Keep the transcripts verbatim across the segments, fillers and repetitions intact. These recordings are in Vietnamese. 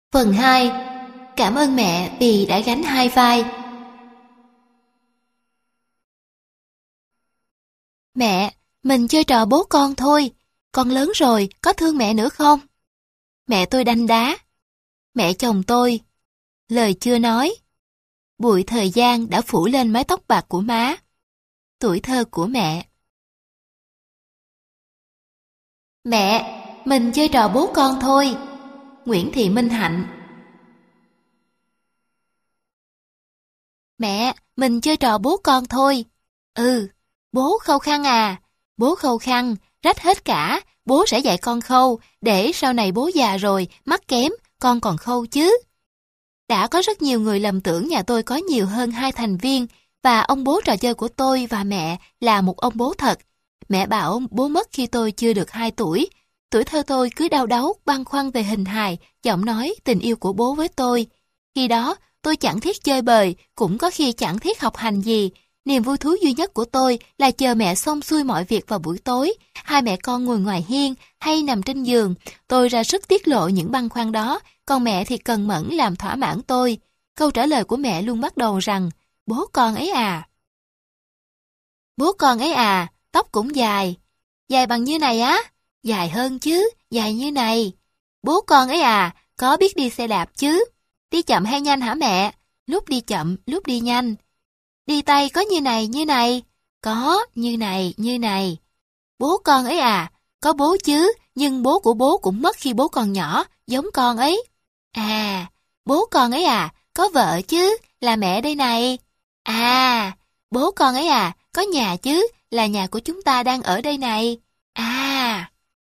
Phần hai. Cảm ơn mẹ vì đã gánh hai vai. Mẹ, mình chơi trò bố con thôi. Con lớn rồi, có thương mẹ nữa không? Mẹ tôi đanh đá. Mẹ chồng tôi. Lời chưa nói. Bụi thời gian đã phủ lên mái tóc bạc của má. Tuổi thơ của mẹ. Mẹ, mình chơi trò bố con thôi. Nguyễn Thị Minh Hạnh. Mẹ, mình chơi trò bố con thôi. Ừ, bố khâu khăn à? Bố khâu khăn, rách hết cả, bố sẽ dạy con khâu, để sau này bố già rồi, mắt kém, con còn khâu chứ. Đã có rất nhiều người lầm tưởng nhà tôi có nhiều hơn hai thành viên, và ông bố trò chơi của tôi và mẹ là một ông bố thật. Mẹ bảo bố mất khi tôi chưa được hai tuổi. Tuổi thơ tôi cứ đau đáu, băn khoăn về hình hài, giọng nói, tình yêu của bố với tôi. Khi đó, tôi chẳng thiết chơi bời, cũng có khi chẳng thiết học hành gì. Niềm vui thú duy nhất của tôi là chờ mẹ xong xuôi mọi việc vào buổi tối. Hai mẹ con ngồi ngoài hiên hay nằm trên giường. Tôi ra sức tiết lộ những băn khoăn đó, còn mẹ thì cần mẫn làm thỏa mãn tôi. Câu trả lời của mẹ luôn bắt đầu rằng, bố con ấy à. Bố con ấy à, tóc cũng dài. Dài bằng như này á? Dài hơn chứ, dài như này. Bố con ấy à, có biết đi xe đạp chứ? Đi chậm hay nhanh hả mẹ? Lúc đi chậm, lúc đi nhanh. Đi tay có như này, như này. Có, như này, như này. Bố con ấy à, có bố chứ, nhưng bố của bố cũng mất khi bố còn nhỏ, giống con ấy. À, bố con ấy à, có vợ chứ, là mẹ đây này. À, bố con ấy à, có nhà chứ, là nhà của chúng ta đang ở đây này. À,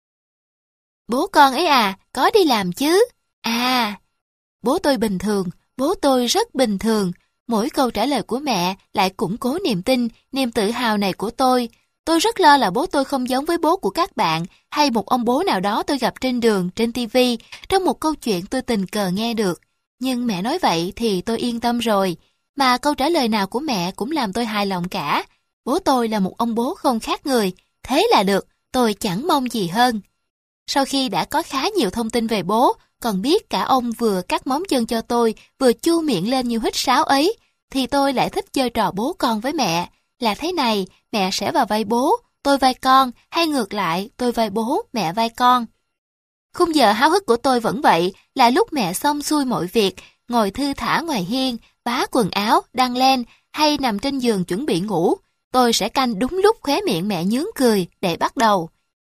bố con ấy à, có đi làm chứ. À, bố tôi bình thường, bố tôi rất bình thường. Mỗi câu trả lời của mẹ lại củng cố niềm tin, niềm tự hào này của tôi. Tôi rất lo là bố tôi không giống với bố của các bạn, hay một ông bố nào đó tôi gặp trên đường, trên tivi, trong một câu chuyện tôi tình cờ nghe được. Nhưng mẹ nói vậy thì tôi yên tâm rồi. Mà câu trả lời nào của mẹ cũng làm tôi hài lòng cả. Bố tôi là một ông bố không khác người. Thế là được, tôi chẳng mong gì hơn. Sau khi đã có khá nhiều thông tin về bố, còn biết cả ông vừa cắt móng chân cho tôi, vừa chu miệng lên như huýt sáo ấy, thì tôi lại thích chơi trò bố con với mẹ. Là thế này, mẹ sẽ vào vai bố, tôi vai con, hay ngược lại, tôi vai bố, mẹ vai con. Khung giờ háo hức của tôi vẫn vậy, là lúc mẹ xong xuôi mọi việc, ngồi thư thả ngoài hiên, vá quần áo, đăng len, hay nằm trên giường chuẩn bị ngủ. Tôi sẽ canh đúng lúc khóe miệng mẹ nhướng cười để bắt đầu.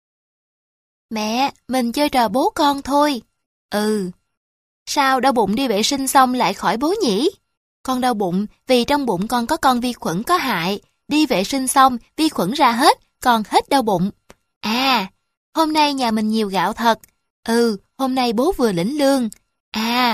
Mẹ, mình chơi trò bố con thôi. Ừ. Sao đau bụng đi vệ sinh xong lại khỏi bố nhỉ? Con đau bụng vì trong bụng con có con vi khuẩn có hại. Đi vệ sinh xong, vi khuẩn ra hết, con hết đau bụng. À, hôm nay nhà mình nhiều gạo thật. Ừ, hôm nay bố vừa lĩnh lương. À,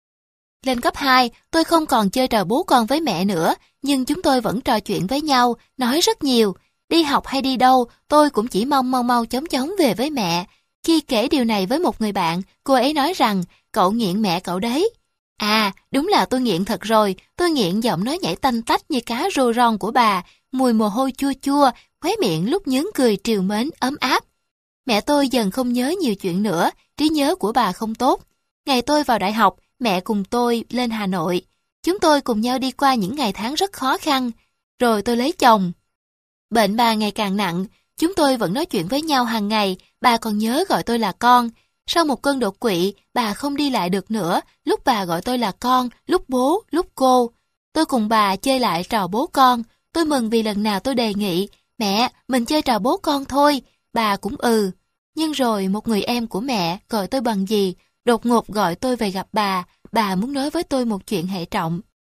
lên cấp hai, tôi không còn chơi trò bố con với mẹ nữa, nhưng chúng tôi vẫn trò chuyện với nhau, nói rất nhiều. Đi học hay đi đâu, tôi cũng chỉ mong mau mau chóng chóng về với mẹ. Khi kể điều này với một người bạn, cô ấy nói rằng, cậu nghiện mẹ cậu đấy. À, đúng là tôi nghiện thật rồi, tôi nghiện giọng nói nhảy tanh tách như cá rô ron của bà, mùi mồ hôi chua chua, khóe miệng lúc nhướng cười trìu mến, ấm áp. Mẹ tôi dần không nhớ nhiều chuyện nữa, trí nhớ của bà không tốt. Ngày tôi vào đại học, mẹ cùng tôi lên Hà Nội. Chúng tôi cùng nhau đi qua những ngày tháng rất khó khăn. Rồi tôi lấy chồng. Bệnh bà ngày càng nặng, chúng tôi vẫn nói chuyện với nhau hàng ngày, bà còn nhớ gọi tôi là con. Sau một cơn đột quỵ, bà không đi lại được nữa, lúc bà gọi tôi là con, lúc bố, lúc cô. Tôi cùng bà chơi lại trò bố con, tôi mừng vì lần nào tôi đề nghị, mẹ, mình chơi trò bố con thôi, bà cũng ừ. Nhưng rồi một người em của mẹ gọi tôi bằng gì, đột ngột gọi tôi về gặp bà, bà muốn nói với tôi một chuyện hệ trọng.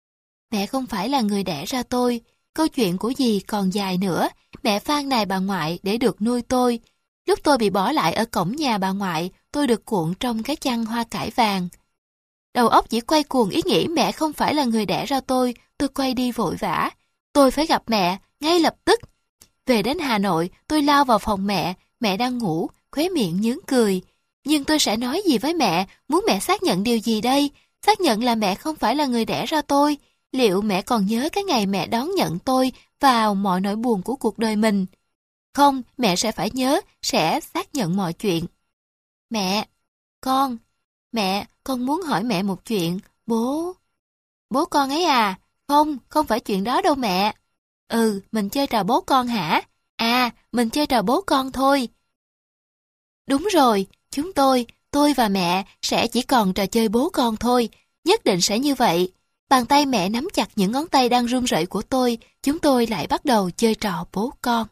Mẹ không phải là người đẻ ra tôi, câu chuyện của dì còn dài nữa, mẹ phàn nàn bà ngoại để được nuôi tôi. Lúc tôi bị bỏ lại ở cổng nhà bà ngoại, tôi được cuộn trong cái chăn hoa cải vàng. Đầu óc chỉ quay cuồng ý nghĩ mẹ không phải là người đẻ ra tôi, tôi quay đi vội vã. Tôi phải gặp mẹ, ngay lập tức. Về đến Hà Nội, tôi lao vào phòng mẹ, mẹ đang ngủ, khóe miệng nhướng cười. Nhưng tôi sẽ nói gì với mẹ, muốn mẹ xác nhận điều gì đây? Xác nhận là mẹ không phải là người đẻ ra tôi. Liệu mẹ còn nhớ cái ngày mẹ đón nhận tôi vào mọi nỗi buồn của cuộc đời mình? Không, mẹ sẽ phải nhớ, sẽ xác nhận mọi chuyện. Mẹ, con, Mẹ, con muốn hỏi mẹ một chuyện. Bố... Bố con ấy à? Không, không phải chuyện đó đâu mẹ. Ừ, mình chơi trò bố con hả? À, mình chơi trò bố con thôi. Đúng rồi, chúng tôi, tôi và mẹ sẽ chỉ còn trò chơi bố con thôi. Nhất định sẽ như vậy. Bàn tay mẹ nắm chặt những ngón tay đang run rẩy của tôi, chúng tôi lại bắt đầu chơi trò bố con.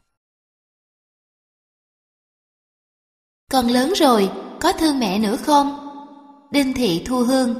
Con lớn rồi, có thương mẹ nữa không? Đinh Thị Thu Hương.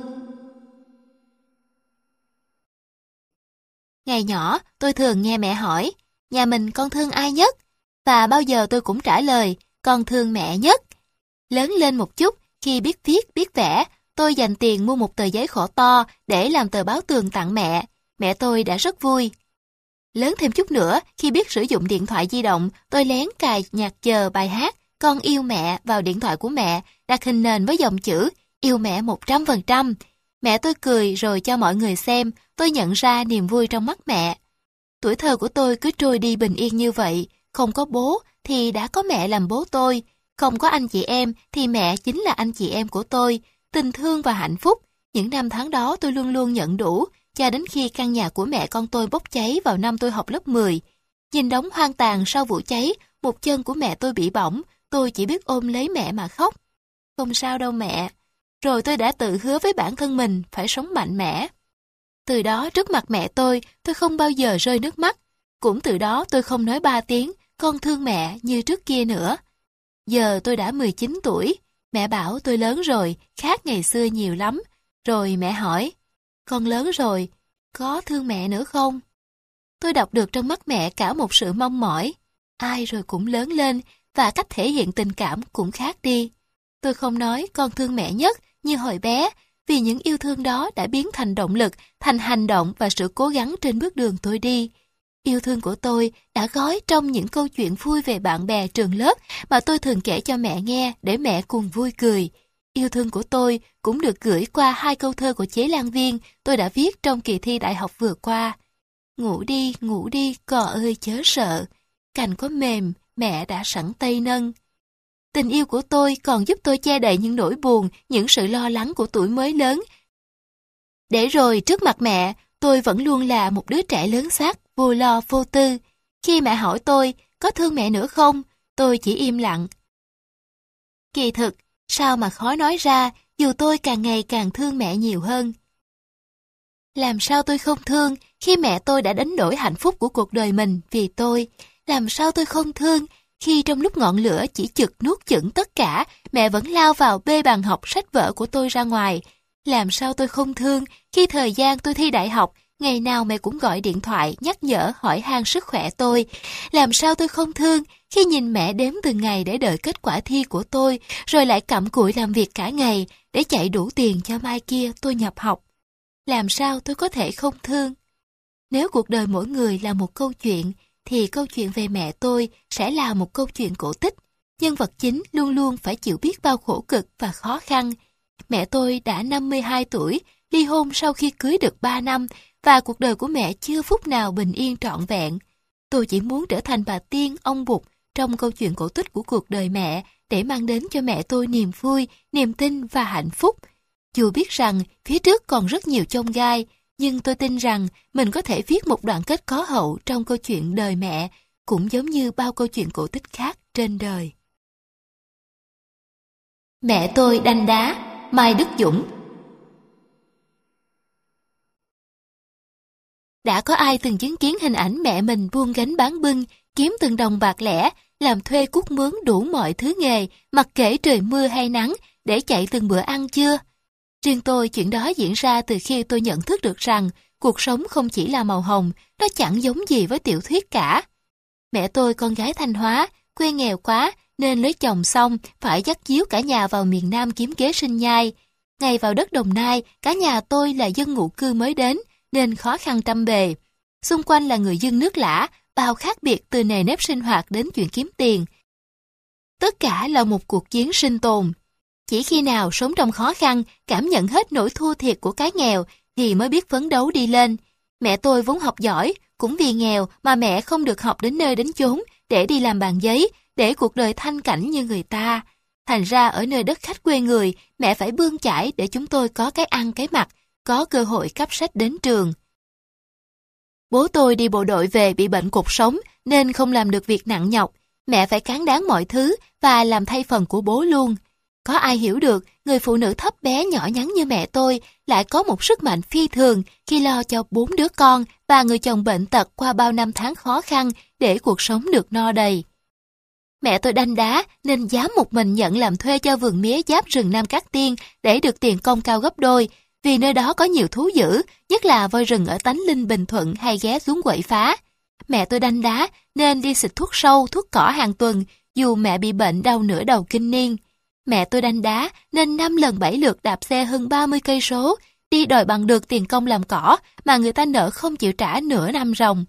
Ngày nhỏ, tôi thường nghe mẹ hỏi, nhà mình con thương ai nhất? Và bao giờ tôi cũng trả lời, con thương mẹ nhất. Lớn lên một chút, khi biết viết, biết vẽ, tôi dành tiền mua một tờ giấy khổ to để làm tờ báo tường tặng mẹ. Mẹ tôi đã rất vui. Lớn thêm chút nữa, khi biết sử dụng điện thoại di động, tôi lén cài nhạc chờ bài hát Con yêu mẹ vào điện thoại của mẹ, đặt hình nền với dòng chữ yêu mẹ một trăm phần trăm. Mẹ tôi cười rồi cho mọi người xem, tôi nhận ra niềm vui trong mắt mẹ. Tuổi thơ của tôi cứ trôi đi bình yên như vậy, không có bố thì đã có mẹ làm bố tôi, không có anh chị em thì mẹ chính là anh chị em của tôi. Tình thương và hạnh phúc, những năm tháng đó tôi luôn luôn nhận đủ, cho đến khi căn nhà của mẹ con tôi bốc cháy vào năm tôi học lớp mười. Nhìn đống hoang tàn sau vụ cháy, một chân của mẹ tôi bị bỏng, tôi chỉ biết ôm lấy mẹ mà khóc. Không sao đâu mẹ. Rồi tôi đã tự hứa với bản thân mình phải sống mạnh mẽ. Từ đó trước mặt mẹ tôi, tôi không bao giờ rơi nước mắt. Cũng từ đó tôi không nói ba tiếng, con thương mẹ như trước kia nữa. Giờ tôi đã mười chín tuổi, mẹ bảo tôi lớn rồi, khác ngày xưa nhiều lắm. Rồi mẹ hỏi, con lớn rồi, có thương mẹ nữa không? Tôi đọc được trong mắt mẹ cả một sự mong mỏi. Ai rồi cũng lớn lên, và cách thể hiện tình cảm cũng khác đi. Tôi không nói con thương mẹ nhất như hồi bé, vì những yêu thương đó đã biến thành động lực, thành hành động và sự cố gắng trên bước đường tôi đi. Yêu thương của tôi đã gói trong những câu chuyện vui về bạn bè trường lớp mà tôi thường kể cho mẹ nghe để mẹ cùng vui cười. Yêu thương của tôi cũng được gửi qua hai câu thơ của Chế Lan Viên tôi đã viết trong kỳ thi đại học vừa qua. Ngủ đi, ngủ đi, cò ơi chớ sợ. Cành có mềm, mẹ đã sẵn tay nâng. Tình yêu của tôi còn giúp tôi che đậy những nỗi buồn, những sự lo lắng của tuổi mới lớn. Để rồi trước mặt mẹ, tôi vẫn luôn là một đứa trẻ lớn xác, vô lo vô tư. Khi mẹ hỏi tôi có thương mẹ nữa không, tôi chỉ im lặng. Kỳ thực, sao mà khó nói ra, dù tôi càng ngày càng thương mẹ nhiều hơn. Làm sao tôi không thương khi mẹ tôi đã đánh đổi hạnh phúc của cuộc đời mình vì tôi? Làm sao tôi không thương khi trong lúc ngọn lửa chỉ chực nuốt chửng tất cả, mẹ vẫn lao vào bê bàn học sách vở của tôi ra ngoài? Làm sao tôi không thương khi thời gian tôi thi đại học, ngày nào mẹ cũng gọi điện thoại nhắc nhở hỏi han sức khỏe tôi? Làm sao tôi không thương khi nhìn mẹ đếm từng ngày để đợi kết quả thi của tôi, rồi lại cặm cụi làm việc cả ngày để chạy đủ tiền cho mai kia tôi nhập học? Làm sao tôi có thể không thương? Nếu cuộc đời mỗi người là một câu chuyện, thì câu chuyện về mẹ tôi sẽ là một câu chuyện cổ tích. Nhân vật chính luôn luôn phải chịu biết bao khổ cực và khó khăn. Mẹ tôi đã năm mươi hai tuổi, ly hôn sau khi cưới được ba năm, và cuộc đời của mẹ chưa phút nào bình yên trọn vẹn. Tôi chỉ muốn trở thành bà Tiên, ông Bụt trong câu chuyện cổ tích của cuộc đời mẹ, để mang đến cho mẹ tôi niềm vui, niềm tin và hạnh phúc. Dù biết rằng phía trước còn rất nhiều chông gai, nhưng tôi tin rằng mình có thể viết một đoạn kết có hậu trong câu chuyện đời mẹ, cũng giống như bao câu chuyện cổ tích khác trên đời. Mẹ tôi đanh đá, Mai Đức Dũng. Đã có ai từng chứng kiến hình ảnh mẹ mình buông gánh bán bưng, kiếm từng đồng bạc lẻ, làm thuê cuốc mướn đủ mọi thứ nghề, mặc kệ trời mưa hay nắng, để chạy từng bữa ăn chưa? Riêng tôi, chuyện đó diễn ra từ khi tôi nhận thức được rằng cuộc sống không chỉ là màu hồng, nó chẳng giống gì với tiểu thuyết cả. Mẹ tôi con gái Thanh Hóa, quê nghèo quá nên lấy chồng xong phải dắt díu cả nhà vào miền Nam kiếm kế sinh nhai. Ngày vào đất Đồng Nai, cả nhà tôi là dân ngụ cư mới đến nên khó khăn trăm bề. Xung quanh là người dân nước lã, bao khác biệt từ nề nếp sinh hoạt đến chuyện kiếm tiền. Tất cả là một cuộc chiến sinh tồn. Chỉ khi nào sống trong khó khăn, cảm nhận hết nỗi thua thiệt của cái nghèo thì mới biết phấn đấu đi lên. Mẹ tôi vốn học giỏi, cũng vì nghèo mà mẹ không được học đến nơi đến chốn để đi làm bàn giấy, để cuộc đời thanh cảnh như người ta. Thành ra ở nơi đất khách quê người, mẹ phải bươn chải để chúng tôi có cái ăn cái mặc, có cơ hội cắp sách đến trường. Bố tôi đi bộ đội về bị bệnh cột sống nên không làm được việc nặng nhọc. Mẹ phải cán đáng mọi thứ và làm thay phần của bố luôn. Có ai hiểu được người phụ nữ thấp bé nhỏ nhắn như mẹ tôi lại có một sức mạnh phi thường khi lo cho bốn đứa con và người chồng bệnh tật qua bao năm tháng khó khăn để cuộc sống được no đầy. Mẹ tôi đanh đá nên dám một mình nhận làm thuê cho vườn mía giáp rừng Nam Cát Tiên để được tiền công cao gấp đôi, vì nơi đó có nhiều thú dữ, nhất là voi rừng ở Tánh Linh, Bình Thuận hay ghé xuống quậy phá. Mẹ tôi đanh đá nên đi xịt thuốc sâu, thuốc cỏ hàng tuần, dù mẹ bị bệnh đau nửa đầu kinh niên. Mẹ tôi đanh đá nên năm lần bảy lượt đạp xe hơn ba mươi cây số, đi đòi bằng được tiền công làm cỏ mà người ta nợ không chịu trả nửa năm ròng.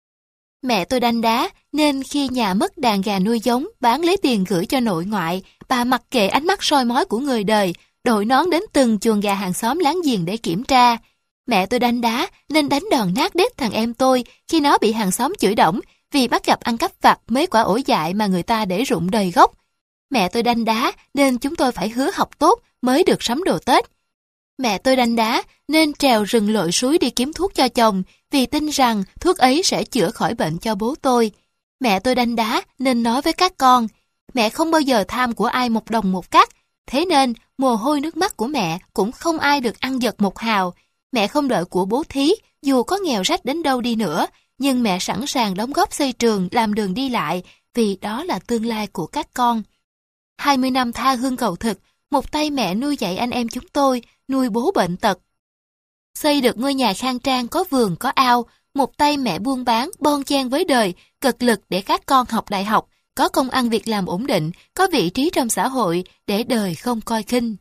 Mẹ tôi đanh đá nên khi nhà mất đàn gà nuôi giống, bán lấy tiền gửi cho nội ngoại, bà mặc kệ ánh mắt soi mói của người đời, đội nón đến từng chuồng gà hàng xóm láng giềng để kiểm tra. Mẹ tôi đanh đá nên đánh đòn nát đét thằng em tôi khi nó bị hàng xóm chửi đổng vì bắt gặp ăn cắp vặt mấy quả ổi dại mà người ta để rụng đầy gốc. Mẹ tôi đanh đá nên chúng tôi phải hứa học tốt mới được sắm đồ Tết. Mẹ tôi đanh đá nên trèo rừng lội suối đi kiếm thuốc cho chồng vì tin rằng thuốc ấy sẽ chữa khỏi bệnh cho bố tôi. Mẹ tôi đanh đá nên nói với các con, mẹ không bao giờ tham của ai một đồng một cắc, thế nên mồ hôi nước mắt của mẹ cũng không ai được ăn giật một hào. Mẹ không đợi của bố thí, dù có nghèo rách đến đâu đi nữa, nhưng mẹ sẵn sàng đóng góp xây trường, làm đường đi lại, vì đó là tương lai của các con. hai mươi năm tha hương cầu thực, một tay mẹ nuôi dạy anh em chúng tôi, nuôi bố bệnh tật. Xây được ngôi nhà khang trang có vườn có ao, một tay mẹ buôn bán, bon chen với đời, cực lực để các con học đại học, có công ăn việc làm ổn định, có vị trí trong xã hội để đời không coi khinh.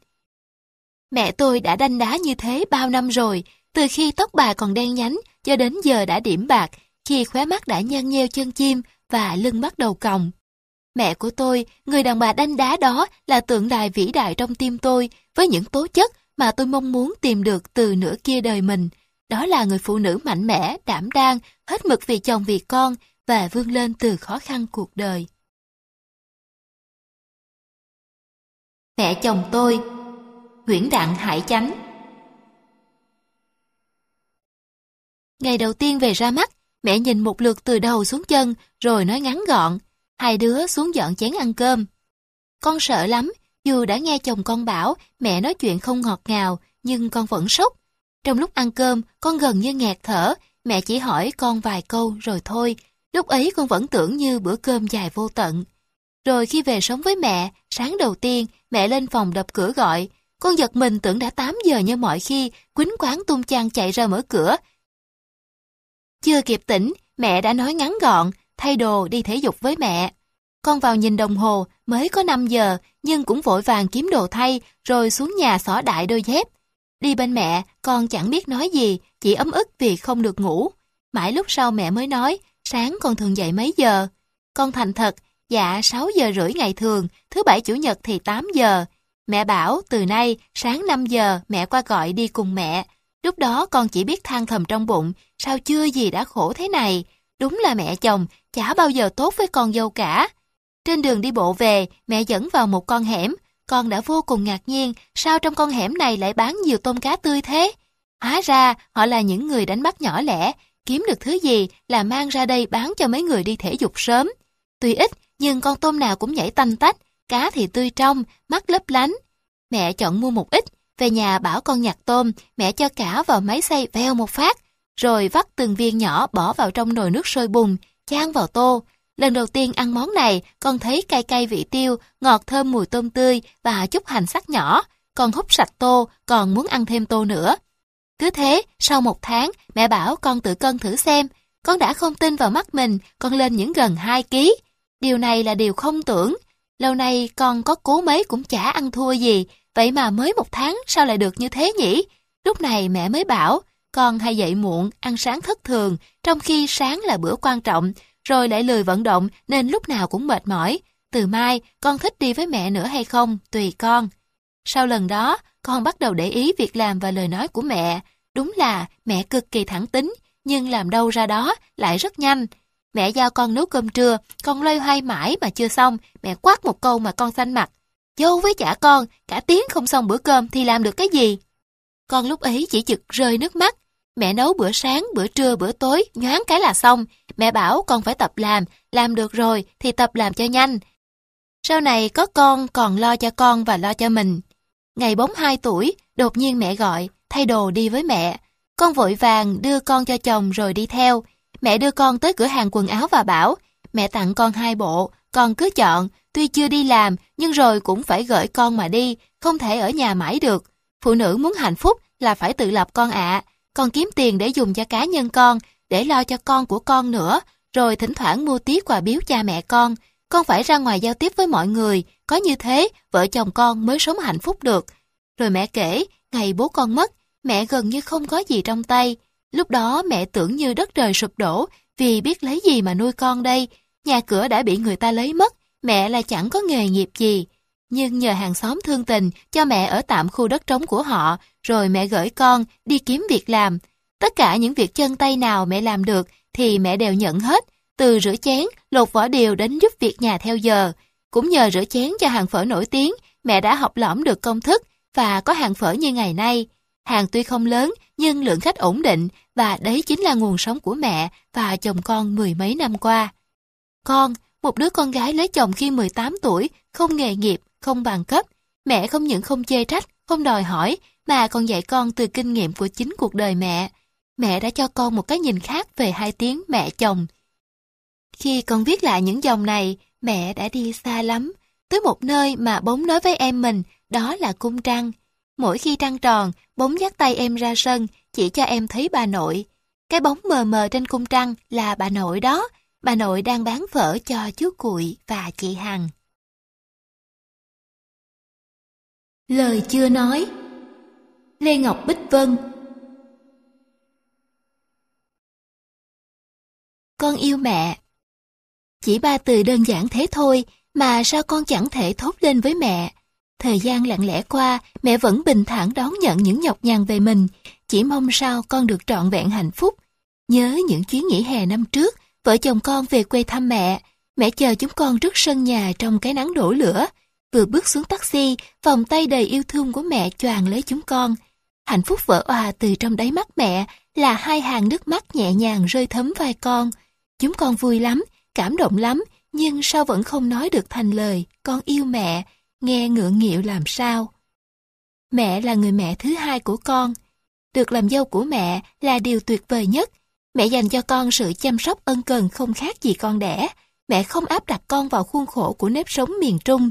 Mẹ tôi đã đanh đá như thế bao năm rồi, từ khi tóc bà còn đen nhánh cho đến giờ đã điểm bạc, khi khóe mắt đã nhăn nheo chân chim và lưng bắt đầu còng. Mẹ của tôi, người đàn bà đanh đá đó là tượng đài vĩ đại trong tim tôi với những tố chất mà tôi mong muốn tìm được từ nửa kia đời mình. Đó là người phụ nữ mạnh mẽ, đảm đang, hết mực vì chồng vì con và vươn lên từ khó khăn cuộc đời. Mẹ chồng tôi, Nguyễn Đặng Hải Chánh. Ngày đầu tiên về ra mắt, mẹ nhìn một lượt từ đầu xuống chân rồi nói ngắn gọn, hai đứa xuống dọn chén ăn cơm. Con sợ lắm, dù đã nghe chồng con bảo mẹ nói chuyện không ngọt ngào, nhưng con vẫn sốc. Trong lúc ăn cơm, con gần như nghẹt thở, mẹ chỉ hỏi con vài câu rồi thôi. Lúc ấy con vẫn tưởng như bữa cơm dài vô tận. Rồi khi về sống với mẹ, sáng đầu tiên, mẹ lên phòng đập cửa gọi. Con giật mình tưởng đã tám giờ như mọi khi, quýnh quáng tung chang chạy ra mở cửa. Chưa kịp tỉnh, mẹ đã nói ngắn gọn, thay đồ đi thể dục với mẹ. Con vào nhìn đồng hồ, mới có năm giờ, nhưng cũng vội vàng kiếm đồ thay, rồi xuống nhà xỏ đại đôi dép. Đi bên mẹ, con chẳng biết nói gì, chỉ ấm ức vì không được ngủ. Mãi lúc sau mẹ mới nói, sáng con thường dậy mấy giờ? Con thành thật, dạ sáu giờ rưỡi ngày thường, thứ bảy chủ nhật thì tám giờ. Mẹ bảo từ nay sáng năm giờ mẹ qua gọi đi cùng mẹ. Lúc đó con chỉ biết than thầm trong bụng, sao chưa gì đã khổ thế này. Đúng là mẹ chồng, chả bao giờ tốt với con dâu cả. Trên đường đi bộ về, mẹ dẫn vào một con hẻm. Con đã vô cùng ngạc nhiên, sao trong con hẻm này lại bán nhiều tôm cá tươi thế? Hóa ra, họ là những người đánh bắt nhỏ lẻ, kiếm được thứ gì là mang ra đây bán cho mấy người đi thể dục sớm. Tuy ít, nhưng con tôm nào cũng nhảy tanh tách, cá thì tươi trong, mắt lấp lánh. Mẹ chọn mua một ít, về nhà bảo con nhặt tôm, mẹ cho cả vào máy xay veo một phát, rồi vắt từng viên nhỏ bỏ vào trong nồi nước sôi bùng, chan vào tô. Lần đầu tiên ăn món này, con thấy cay cay vị tiêu, ngọt thơm mùi tôm tươi và chút hành sắc nhỏ. Con húp sạch tô, còn muốn ăn thêm tô nữa. Cứ thế, sau một tháng, mẹ bảo con tự cân thử xem. Con đã không tin vào mắt mình, con lên những gần hai ký. Điều này là điều không tưởng. Lâu nay con có cố mấy cũng chả ăn thua gì, vậy mà mới một tháng sao lại được như thế nhỉ? Lúc này mẹ mới bảo, con hay dậy muộn, ăn sáng thất thường, trong khi sáng là bữa quan trọng, rồi lại lười vận động nên lúc nào cũng mệt mỏi. Từ mai, con thích đi với mẹ nữa hay không, tùy con. Sau lần đó, con bắt đầu để ý việc làm và lời nói của mẹ. Đúng là mẹ cực kỳ thẳng tính, nhưng làm đâu ra đó lại rất nhanh. Mẹ giao con nấu cơm trưa, con loay hoay mãi mà chưa xong, mẹ quát một câu mà con xanh mặt. Dâu với chả con, cả tiếng không xong bữa cơm thì làm được cái gì? Con lúc ấy chỉ chực rơi nước mắt. Mẹ nấu bữa sáng, bữa trưa, bữa tối, nhoáng cái là xong. Mẹ bảo con phải tập làm, làm được rồi thì tập làm cho nhanh. Sau này có con còn lo cho con và lo cho mình. Ngày bóng hai tuổi, đột nhiên mẹ gọi, thay đồ đi với mẹ. Con vội vàng đưa con cho chồng rồi đi theo. Mẹ đưa con tới cửa hàng quần áo và bảo, mẹ tặng con hai bộ, con cứ chọn, tuy chưa đi làm nhưng rồi cũng phải gửi con mà đi, không thể ở nhà mãi được. Phụ nữ muốn hạnh phúc là phải tự lập con ạ. Con kiếm tiền để dùng cho cá nhân con, để lo cho con của con nữa, rồi thỉnh thoảng mua tí quà biếu cha mẹ con. Con phải ra ngoài giao tiếp với mọi người, có như thế vợ chồng con mới sống hạnh phúc được. Rồi mẹ kể, ngày bố con mất, mẹ gần như không có gì trong tay. Lúc đó mẹ tưởng như đất trời sụp đổ, vì biết lấy gì mà nuôi con đây. Nhà cửa đã bị người ta lấy mất, mẹ là chẳng có nghề nghiệp gì. Nhưng nhờ hàng xóm thương tình cho mẹ ở tạm khu đất trống của họ, rồi mẹ gửi con đi kiếm việc làm. Tất cả những việc chân tay nào mẹ làm được thì mẹ đều nhận hết, từ rửa chén, lột vỏ điều đến giúp việc nhà theo giờ. Cũng nhờ rửa chén cho hàng phở nổi tiếng, mẹ đã học lỏm được công thức và có hàng phở như ngày nay. Hàng tuy không lớn nhưng lượng khách ổn định, và đấy chính là nguồn sống của mẹ và chồng con mười mấy năm qua. Con, một đứa con gái lấy chồng khi mười tám tuổi, không nghề nghiệp, không bằng cấp. Mẹ không những không chê trách, không đòi hỏi, mà còn dạy con từ kinh nghiệm của chính cuộc đời mẹ. Mẹ đã cho con một cái nhìn khác về hai tiếng mẹ chồng. Khi con viết lại những dòng này, mẹ đã đi xa lắm, tới một nơi mà Bóng nói với em mình, đó là cung trăng. Mỗi khi trăng tròn, Bóng dắt tay em ra sân, chỉ cho em thấy bà nội. Cái bóng mờ mờ trên cung trăng là bà nội đó, bà nội đang bán phở cho chú Cụi và chị Hằng. Lời chưa nói. Lê Ngọc Bích Vân. Con yêu mẹ. Chỉ ba từ đơn giản thế thôi mà sao con chẳng thể thốt lên với mẹ. Thời gian lặng lẽ qua, mẹ vẫn bình thản đón nhận những nhọc nhằn về mình, chỉ mong sao con được trọn vẹn hạnh phúc. Nhớ những chuyến nghỉ hè năm trước, vợ chồng con về quê thăm mẹ. Mẹ chờ chúng con trước sân nhà trong cái nắng đổ lửa. Vừa bước xuống taxi, vòng tay đầy yêu thương của mẹ choàng lấy chúng con. Hạnh phúc vỡ òa từ trong đáy mắt mẹ là hai hàng nước mắt nhẹ nhàng rơi thấm vai con. Chúng con vui lắm, cảm động lắm, nhưng sao vẫn không nói được thành lời con yêu mẹ, nghe ngượng nghịu làm sao. Mẹ là người mẹ thứ hai của con. Được làm dâu của mẹ là điều tuyệt vời nhất. Mẹ dành cho con sự chăm sóc ân cần không khác gì con đẻ. Mẹ không áp đặt con vào khuôn khổ của nếp sống miền Trung.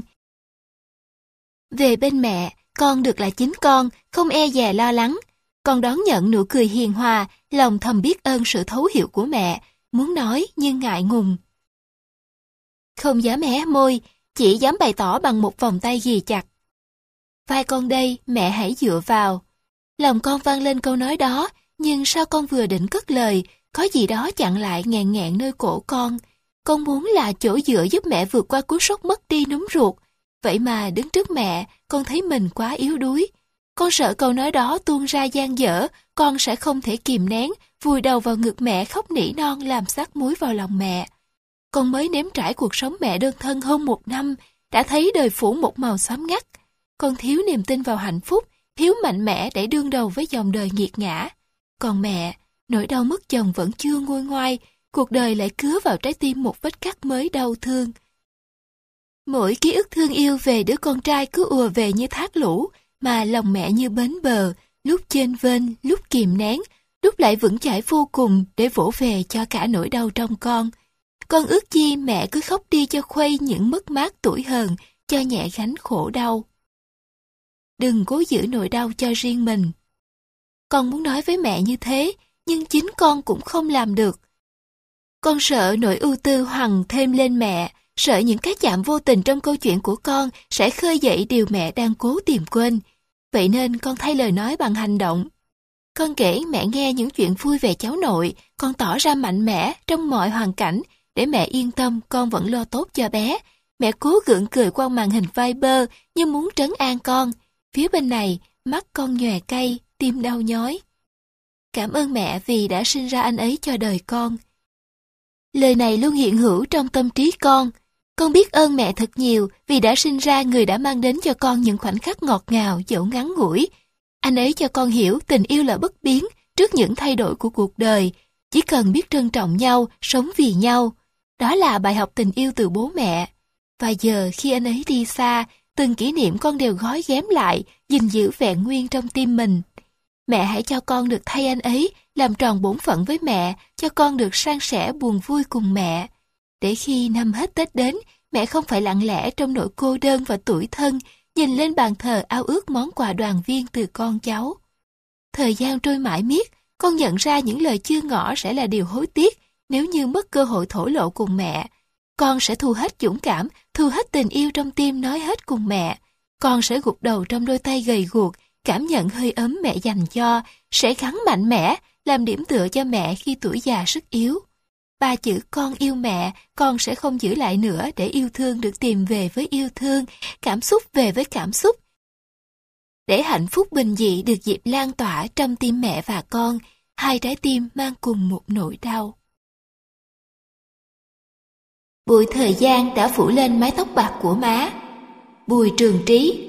Về bên mẹ, con được là chính con, không e dè lo lắng. Con đón nhận nụ cười hiền hòa, lòng thầm biết ơn sự thấu hiểu của mẹ, muốn nói nhưng ngại ngùng. Không dám hé môi, chỉ dám bày tỏ bằng một vòng tay ghì chặt. Vai con đây, mẹ hãy dựa vào. Lòng con vang lên câu nói đó, nhưng sao con vừa định cất lời, có gì đó chặn lại nghẹn nghẹn nơi cổ con. Con muốn là chỗ dựa giúp mẹ vượt qua cú sốc mất đi núm ruột. Vậy mà đứng trước mẹ, con thấy mình quá yếu đuối. Con sợ câu nói đó tuôn ra dang dở, con sẽ không thể kìm nén, vùi đầu vào ngực mẹ khóc nỉ non làm sát muối vào lòng mẹ. Con mới nếm trải cuộc sống mẹ đơn thân hơn một năm, đã thấy đời phủ một màu xám ngắt. Con thiếu niềm tin vào hạnh phúc, thiếu mạnh mẽ để đương đầu với dòng đời nghiệt ngã. Còn mẹ, nỗi đau mất chồng vẫn chưa nguôi ngoai, cuộc đời lại cứa vào trái tim một vết cắt mới đau thương. Mỗi ký ức thương yêu về đứa con trai cứ ùa về như thác lũ, mà lòng mẹ như bến bờ, lúc chênh vênh, lúc kìm nén, lúc lại vững chãi vô cùng để vỗ về cho cả nỗi đau trong con. Con ước chi mẹ cứ khóc đi cho khuây những mất mát tuổi hờn, cho nhẹ gánh khổ đau. Đừng cố giữ nỗi đau cho riêng mình. Con muốn nói với mẹ như thế, nhưng chính con cũng không làm được. Con sợ nỗi ưu tư hằn thêm lên mẹ, sợ những cái chạm vô tình trong câu chuyện của con sẽ khơi dậy điều mẹ đang cố tìm quên. Vậy nên con thay lời nói bằng hành động. Con kể mẹ nghe những chuyện vui về cháu nội, con tỏ ra mạnh mẽ trong mọi hoàn cảnh, để mẹ yên tâm con vẫn lo tốt cho bé. Mẹ cố gượng cười qua màn hình Viber như muốn trấn an con. Phía bên này, mắt con nhòe cay, tim đau nhói. Cảm ơn mẹ vì đã sinh ra anh ấy cho đời con. Lời này luôn hiện hữu trong tâm trí con. Con biết ơn mẹ thật nhiều vì đã sinh ra người đã mang đến cho con những khoảnh khắc ngọt ngào dẫu ngắn ngủi. Anh ấy cho con hiểu tình yêu là bất biến trước những thay đổi của cuộc đời. Chỉ cần biết trân trọng nhau, sống vì nhau. Đó là bài học tình yêu từ bố mẹ. Và giờ khi anh ấy đi xa, từng kỷ niệm con đều gói ghém lại, gìn giữ vẹn nguyên trong tim mình. Mẹ hãy cho con được thay anh ấy, làm tròn bổn phận với mẹ, cho con được san sẻ buồn vui cùng mẹ. Để khi năm hết Tết đến, mẹ không phải lặng lẽ trong nỗi cô đơn và tủi thân, nhìn lên bàn thờ ao ước món quà đoàn viên từ con cháu. Thời gian trôi mãi miết, con nhận ra những lời chưa ngỏ sẽ là điều hối tiếc nếu như mất cơ hội thổ lộ cùng mẹ. Con sẽ thu hết dũng cảm, thu hết tình yêu trong tim nói hết cùng mẹ. Con sẽ gục đầu trong đôi tay gầy guộc, cảm nhận hơi ấm mẹ dành cho, sẽ gắn mạnh mẽ, làm điểm tựa cho mẹ khi tuổi già sức yếu. Ba chữ con yêu mẹ, con sẽ không giữ lại nữa để yêu thương được tìm về với yêu thương, cảm xúc về với cảm xúc. Để hạnh phúc bình dị được dịp lan tỏa trong tim mẹ và con, hai trái tim mang cùng một nỗi đau. Bụi thời gian đã phủ lên mái tóc bạc của má. Bùi Trường Trí.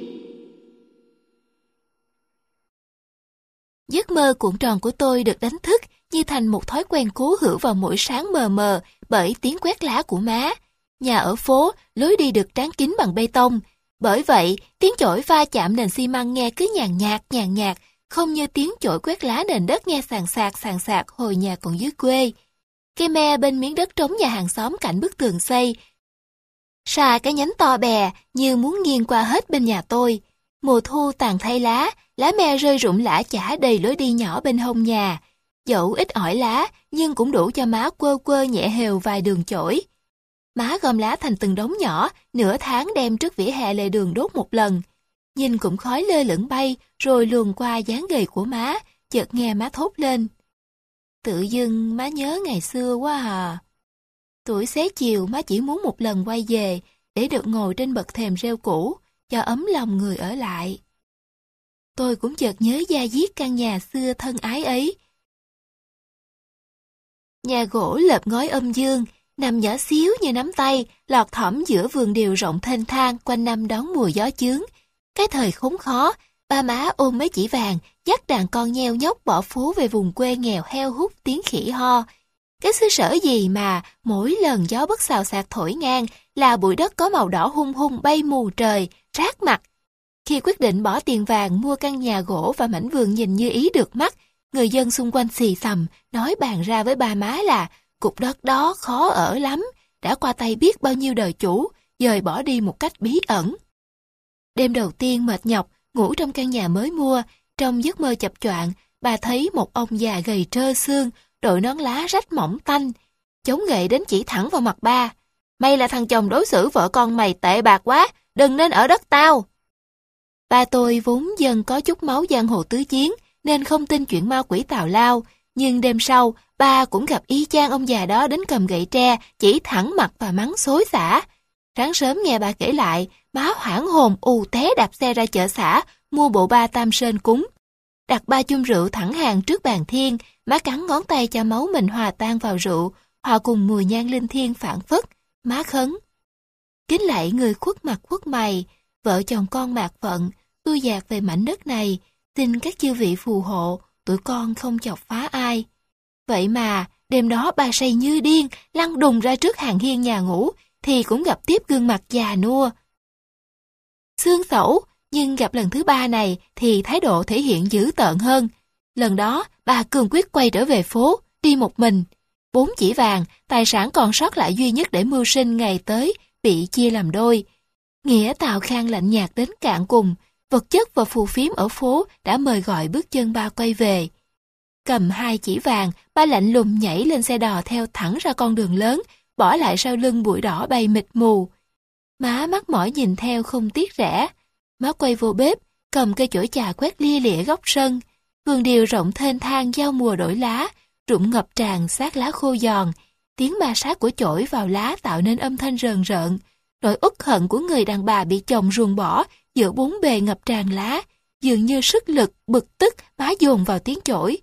Giấc mơ cuộn tròn của tôi được đánh thức như thành một thói quen cố hữu vào mỗi sáng mờ mờ bởi tiếng quét lá của má. Nhà ở phố, lối đi được tráng kín bằng bê tông. Bởi vậy, tiếng chổi va chạm nền xi măng nghe cứ nhàn nhạt nhàn nhạt, không như tiếng chổi quét lá nền đất nghe sàn sạc sàn sạc hồi nhà còn dưới quê. Cây me bên miếng đất trống nhà hàng xóm cạnh bức tường xây, xà cái nhánh to bè như muốn nghiêng qua hết bên nhà tôi. Mùa thu tàn thay lá, lá me rơi rụng lả chả đầy lối đi nhỏ bên hông nhà. Dẫu ít ỏi lá, nhưng cũng đủ cho má quơ quơ nhẹ hều vài đường chổi. Má gom lá thành từng đống nhỏ, nửa tháng đem trước vỉa hè lề đường đốt một lần. Nhìn cũng khói lơ lửng bay, rồi luồn qua dáng gầy của má, chợt nghe má thốt lên. Tự dưng má nhớ ngày xưa quá à. Tuổi xế chiều má chỉ muốn một lần quay về, để được ngồi trên bậc thềm rêu cũ, cho ấm lòng người ở lại. Tôi cũng chợt nhớ da diết căn nhà xưa thân ái ấy. Nhà gỗ lợp ngói âm dương, nằm nhỏ xíu như nắm tay, lọt thỏm giữa vườn điều rộng thênh thang quanh năm đón mùa gió chướng. Cái thời khốn khó, ba má ôm mấy chỉ vàng, dắt đàn con nheo nhóc bỏ phố về vùng quê nghèo heo hút tiếng khỉ ho. Cái xứ sở gì mà mỗi lần gió bất xào xạc thổi ngang là bụi đất có màu đỏ hung hung bay mù trời, rát mặt. Khi quyết định bỏ tiền vàng mua căn nhà gỗ và mảnh vườn nhìn như ý được mắt, người dân xung quanh xì xầm, nói bàn ra với ba má là cục đất đó khó ở lắm, đã qua tay biết bao nhiêu đời chủ, dời bỏ đi một cách bí ẩn. Đêm đầu tiên mệt nhọc, ngủ trong căn nhà mới mua, trong giấc mơ chập choạng, bà thấy một ông già gầy trơ xương, đội nón lá rách mỏng tanh, chống gậy đến chỉ thẳng vào mặt ba. Mày là thằng chồng đối xử vợ con mày tệ bạc quá, đừng nên ở đất tao. Ba tôi vốn dần có chút máu giang hồ tứ chiến, nên không tin chuyện ma quỷ tào lao, nhưng đêm sau, ba cũng gặp y chang ông già đó đến cầm gậy tre, chỉ thẳng mặt và mắng xối xả. Sáng sớm nghe bà kể lại, má hoảng hồn ù té đạp xe ra chợ xã, mua bộ ba tam sơn cúng. Đặt ba chung rượu thẳng hàng trước bàn thiên, má cắn ngón tay cho máu mình hòa tan vào rượu, hòa cùng mùi nhang linh thiêng phảng phất. Má khấn: kính lạy người khuất mặt khuất mày, vợ chồng con mạt phận, tôi dạt về mảnh đất này, xin các chư vị phù hộ, tụi con không chọc phá ai. Vậy mà, đêm đó bà say như điên, lăn đùng ra trước hàng hiên nhà ngủ, thì cũng gặp tiếp gương mặt già nua, xương xẩu, nhưng gặp lần thứ ba này thì thái độ thể hiện dữ tợn hơn. Lần đó, bà cương quyết quay trở về phố, đi một mình. Bốn chỉ vàng, tài sản còn sót lại duy nhất để mưu sinh ngày tới, bị chia làm đôi. Nghĩa Tào Khang lạnh nhạt đến cạn cùng, vật chất và phù phiếm ở phố đã mời gọi bước chân ba quay về. Cầm hai chỉ vàng, ba lạnh lùng nhảy lên xe đò theo thẳng ra con đường lớn, bỏ lại sau lưng bụi đỏ bay mịt mù. Má mắc mỏi nhìn theo không tiếc rẻ. Má quay vô bếp, cầm cây chổi chà quét lia lịa góc sân. Vườn điều rộng thênh thang giao mùa đổi lá, rụng ngập tràn sát lá khô giòn. Tiếng ma sát của chổi vào lá tạo nên âm thanh rờn rợn. Nỗi uất hận của người đàn bà bị chồng ruồng bỏ giữa bốn bề ngập tràn lá, dường như sức lực bực tức má dồn vào tiếng chổi.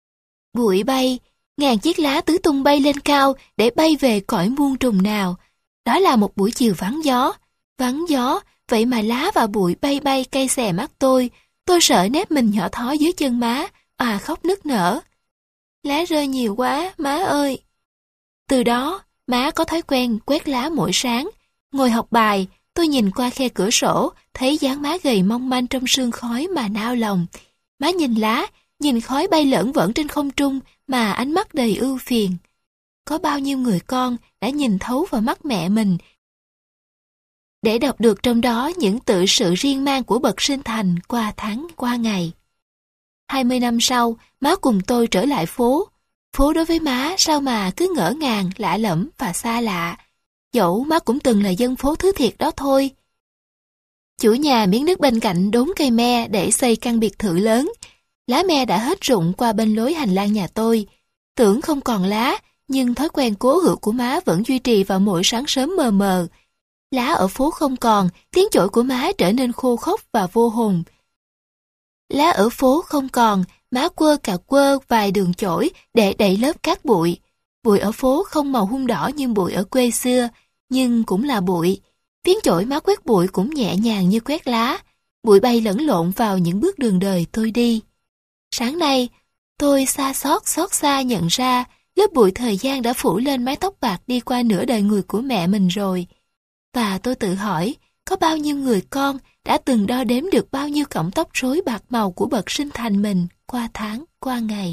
Bụi bay, ngàn chiếc lá tứ tung bay lên cao để bay về cõi muôn trùng nào. Đó là một buổi chiều vắng gió. Vắng gió, vậy mà lá và bụi bay bay cay xè mắt tôi. Tôi sợ nép mình nhỏ thó dưới chân má, à khóc nức nở. Lá rơi nhiều quá, má ơi. Từ đó, má có thói quen quét lá mỗi sáng. Ngồi học bài, tôi nhìn qua khe cửa sổ, thấy dáng má gầy mong manh trong sương khói mà nao lòng. Má nhìn lá, nhìn khói bay lởn vởn trên không trung mà ánh mắt đầy ưu phiền. Có bao nhiêu người con đã nhìn thấu vào mắt mẹ mình để đọc được trong đó những tự sự riêng mang của bậc sinh thành qua tháng qua ngày. Hai mươi năm sau, má cùng tôi trở lại phố. Phố đối với má sao mà cứ ngỡ ngàng, lạ lẫm và xa lạ. Dẫu má cũng từng là dân phố thứ thiệt đó thôi. Chủ nhà miếng nước bên cạnh đốn cây me để xây căn biệt thự lớn. Lá me đã hết rụng qua bên lối hành lang nhà tôi. Tưởng không còn lá, nhưng thói quen cố hữu của má vẫn duy trì vào mỗi sáng sớm mờ mờ. Lá ở phố không còn, tiếng chổi của má trở nên khô khốc và vô hồn. Lá ở phố không còn, má quơ cà quơ vài đường chổi để đậy lớp cát bụi. Bụi ở phố không màu hun đỏ như bụi ở quê xưa, nhưng cũng là bụi. Tiếng chổi má quét bụi cũng nhẹ nhàng như quét lá. Bụi bay lẫn lộn vào những bước đường đời tôi đi. Sáng nay, tôi xa xót xót xa nhận ra lớp bụi thời gian đã phủ lên mái tóc bạc đi qua nửa đời người của mẹ mình rồi. Và tôi tự hỏi, có bao nhiêu người con đã từng đo đếm được bao nhiêu cọng tóc rối bạc màu của bậc sinh thành mình qua tháng, qua ngày.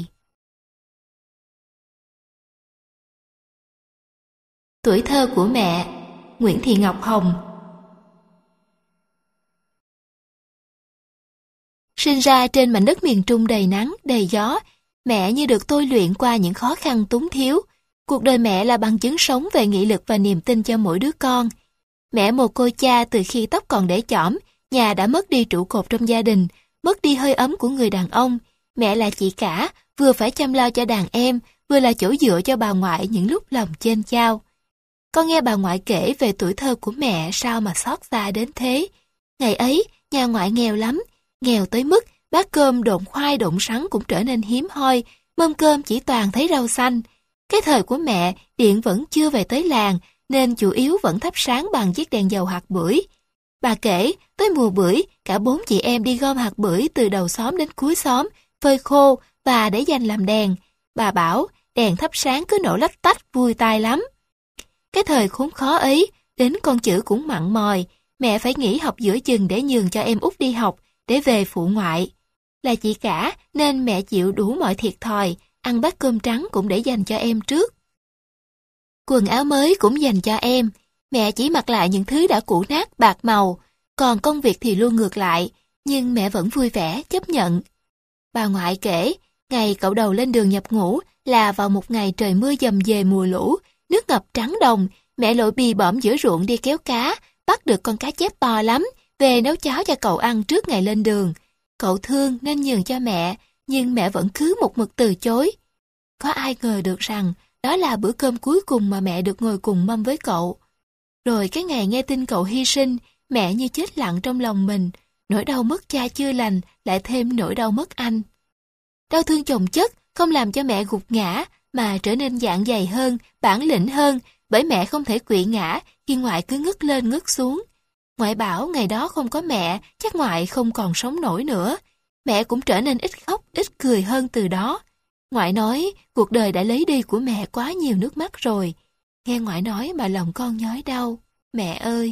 Tuổi thơ của mẹ, Nguyễn Thị Ngọc Hồng. Sinh ra trên mảnh đất miền Trung đầy nắng, đầy gió, mẹ như được tôi luyện qua những khó khăn túng thiếu. Cuộc đời mẹ là bằng chứng sống về nghị lực và niềm tin cho mỗi đứa con. Mẹ mồ côi cha từ khi tóc còn để chỏm, nhà đã mất đi trụ cột trong gia đình, mất đi hơi ấm của người đàn ông. Mẹ là chị cả, vừa phải chăm lo cho đàn em, vừa là chỗ dựa cho bà ngoại những lúc lòng chênh chao. Con nghe bà ngoại kể về tuổi thơ của mẹ sao mà xót xa đến thế. Ngày ấy, nhà ngoại nghèo lắm, nghèo tới mức bát cơm độn khoai độn sắn cũng trở nên hiếm hoi, mâm cơm chỉ toàn thấy rau xanh. Cái thời của mẹ, điện vẫn chưa về tới làng, nên chủ yếu vẫn thắp sáng bằng chiếc đèn dầu hạt bưởi. Bà kể, tới mùa bưởi, cả bốn chị em đi gom hạt bưởi từ đầu xóm đến cuối xóm, phơi khô và để dành làm đèn. Bà bảo, đèn thắp sáng cứ nổ lách tách vui tai lắm. Cái thời khốn khó ấy, đến con chữ cũng mặn mòi, mẹ phải nghỉ học giữa chừng để nhường cho em út đi học, để về phụ ngoại. Là chị cả nên mẹ chịu đủ mọi thiệt thòi, ăn bát cơm trắng cũng để dành cho em trước. Quần áo mới cũng dành cho em, mẹ chỉ mặc lại những thứ đã cũ nát bạc màu, còn công việc thì luôn ngược lại, nhưng mẹ vẫn vui vẻ chấp nhận. Bà ngoại kể, ngày cậu đầu lên đường nhập ngũ là vào một ngày trời mưa dầm về mùa lũ, nước ngập trắng đồng, mẹ lội bì bõm giữa ruộng đi kéo cá, bắt được con cá chép to lắm, về nấu cháo cho cậu ăn trước ngày lên đường. Cậu thương nên nhường cho mẹ, nhưng mẹ vẫn cứ một mực từ chối. Có ai ngờ được rằng đó là bữa cơm cuối cùng mà mẹ được ngồi cùng mâm với cậu. Rồi cái ngày nghe tin cậu hy sinh, mẹ như chết lặng trong lòng mình, nỗi đau mất cha chưa lành, lại thêm nỗi đau mất anh. Đau thương chồng chất không làm cho mẹ gục ngã, mà trở nên dạn dày hơn, bản lĩnh hơn, bởi mẹ không thể quỵ ngã khi ngoại cứ ngất lên ngất xuống. Ngoại bảo ngày đó không có mẹ, chắc ngoại không còn sống nổi nữa. Mẹ cũng trở nên ít khóc, ít cười hơn từ đó. Ngoại nói cuộc đời đã lấy đi của mẹ quá nhiều nước mắt rồi. Nghe ngoại nói mà lòng con nhói đau. Mẹ ơi!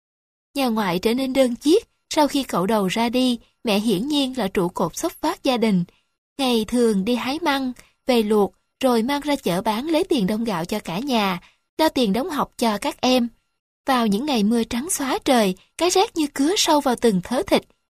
Nhà ngoại trở nên đơn chiếc. Sau khi cậu đầu ra đi, mẹ hiển nhiên là trụ cột xốc vác gia đình. Ngày thường đi hái măng, về luộc, rồi mang ra chợ bán lấy tiền đông gạo cho cả nhà, lo tiền đóng học cho các em. Vào những ngày mưa trắng xóa trời, cái rét như cứa sâu vào từng thớ thịt.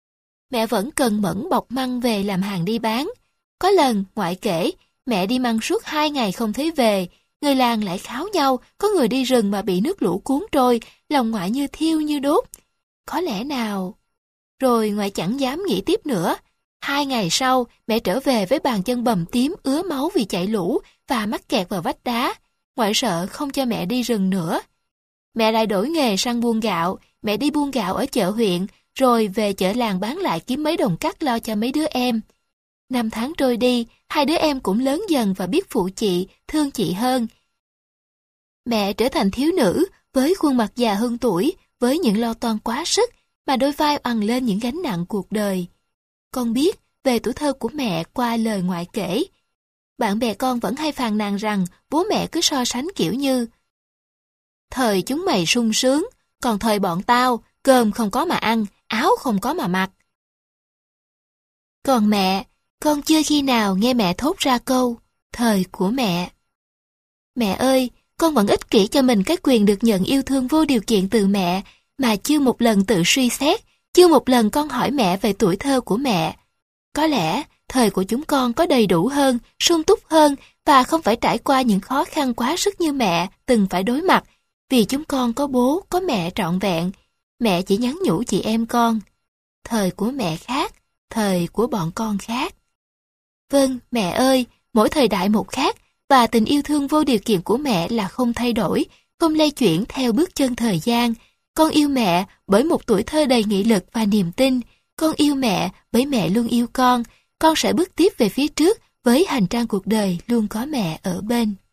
Mẹ vẫn cần mẫn bọc măng về làm hàng đi bán. Có lần, ngoại kể, mẹ đi măng suốt hai ngày không thấy về. Người làng lại kháo nhau, có người đi rừng mà bị nước lũ cuốn trôi, lòng ngoại như thiêu như đốt. Có lẽ nào... Rồi ngoại chẳng dám nghĩ tiếp nữa. Hai ngày sau, mẹ trở về với bàn chân bầm tím ứa máu vì chạy lũ và mắc kẹt vào vách đá. Ngoại sợ không cho mẹ đi rừng nữa. Mẹ lại đổi nghề sang buôn gạo, mẹ đi buôn gạo ở chợ huyện, rồi về chợ làng bán lại kiếm mấy đồng cắt lo cho mấy đứa em. Năm tháng trôi đi, hai đứa em cũng lớn dần và biết phụ chị, thương chị hơn. Mẹ trở thành thiếu nữ, với khuôn mặt già hơn tuổi, với những lo toan quá sức mà đôi vai ằn lên những gánh nặng cuộc đời. Con biết về tuổi thơ của mẹ qua lời ngoại kể. Bạn bè con vẫn hay phàn nàn rằng bố mẹ cứ so sánh kiểu như: thời chúng mày sung sướng, còn thời bọn tao, cơm không có mà ăn, áo không có mà mặc. Còn mẹ, con chưa khi nào nghe mẹ thốt ra câu thời của mẹ. Mẹ ơi, con vẫn ích kỷ cho mình cái quyền được nhận yêu thương vô điều kiện từ mẹ, mà chưa một lần tự suy xét, chưa một lần con hỏi mẹ về tuổi thơ của mẹ. Có lẽ thời của chúng con có đầy đủ hơn, sung túc hơn và không phải trải qua những khó khăn quá sức như mẹ từng phải đối mặt, vì chúng con có bố, có mẹ trọn vẹn. Mẹ chỉ nhắn nhủ chị em con: thời của mẹ khác, thời của bọn con khác. Vâng, mẹ ơi, mỗi thời đại một khác, và tình yêu thương vô điều kiện của mẹ là không thay đổi, không lay chuyển theo bước chân thời gian. Con yêu mẹ bởi một tuổi thơ đầy nghị lực và niềm tin. Con yêu mẹ bởi mẹ luôn yêu con. Con sẽ bước tiếp về phía trước với hành trang cuộc đời luôn có mẹ ở bên.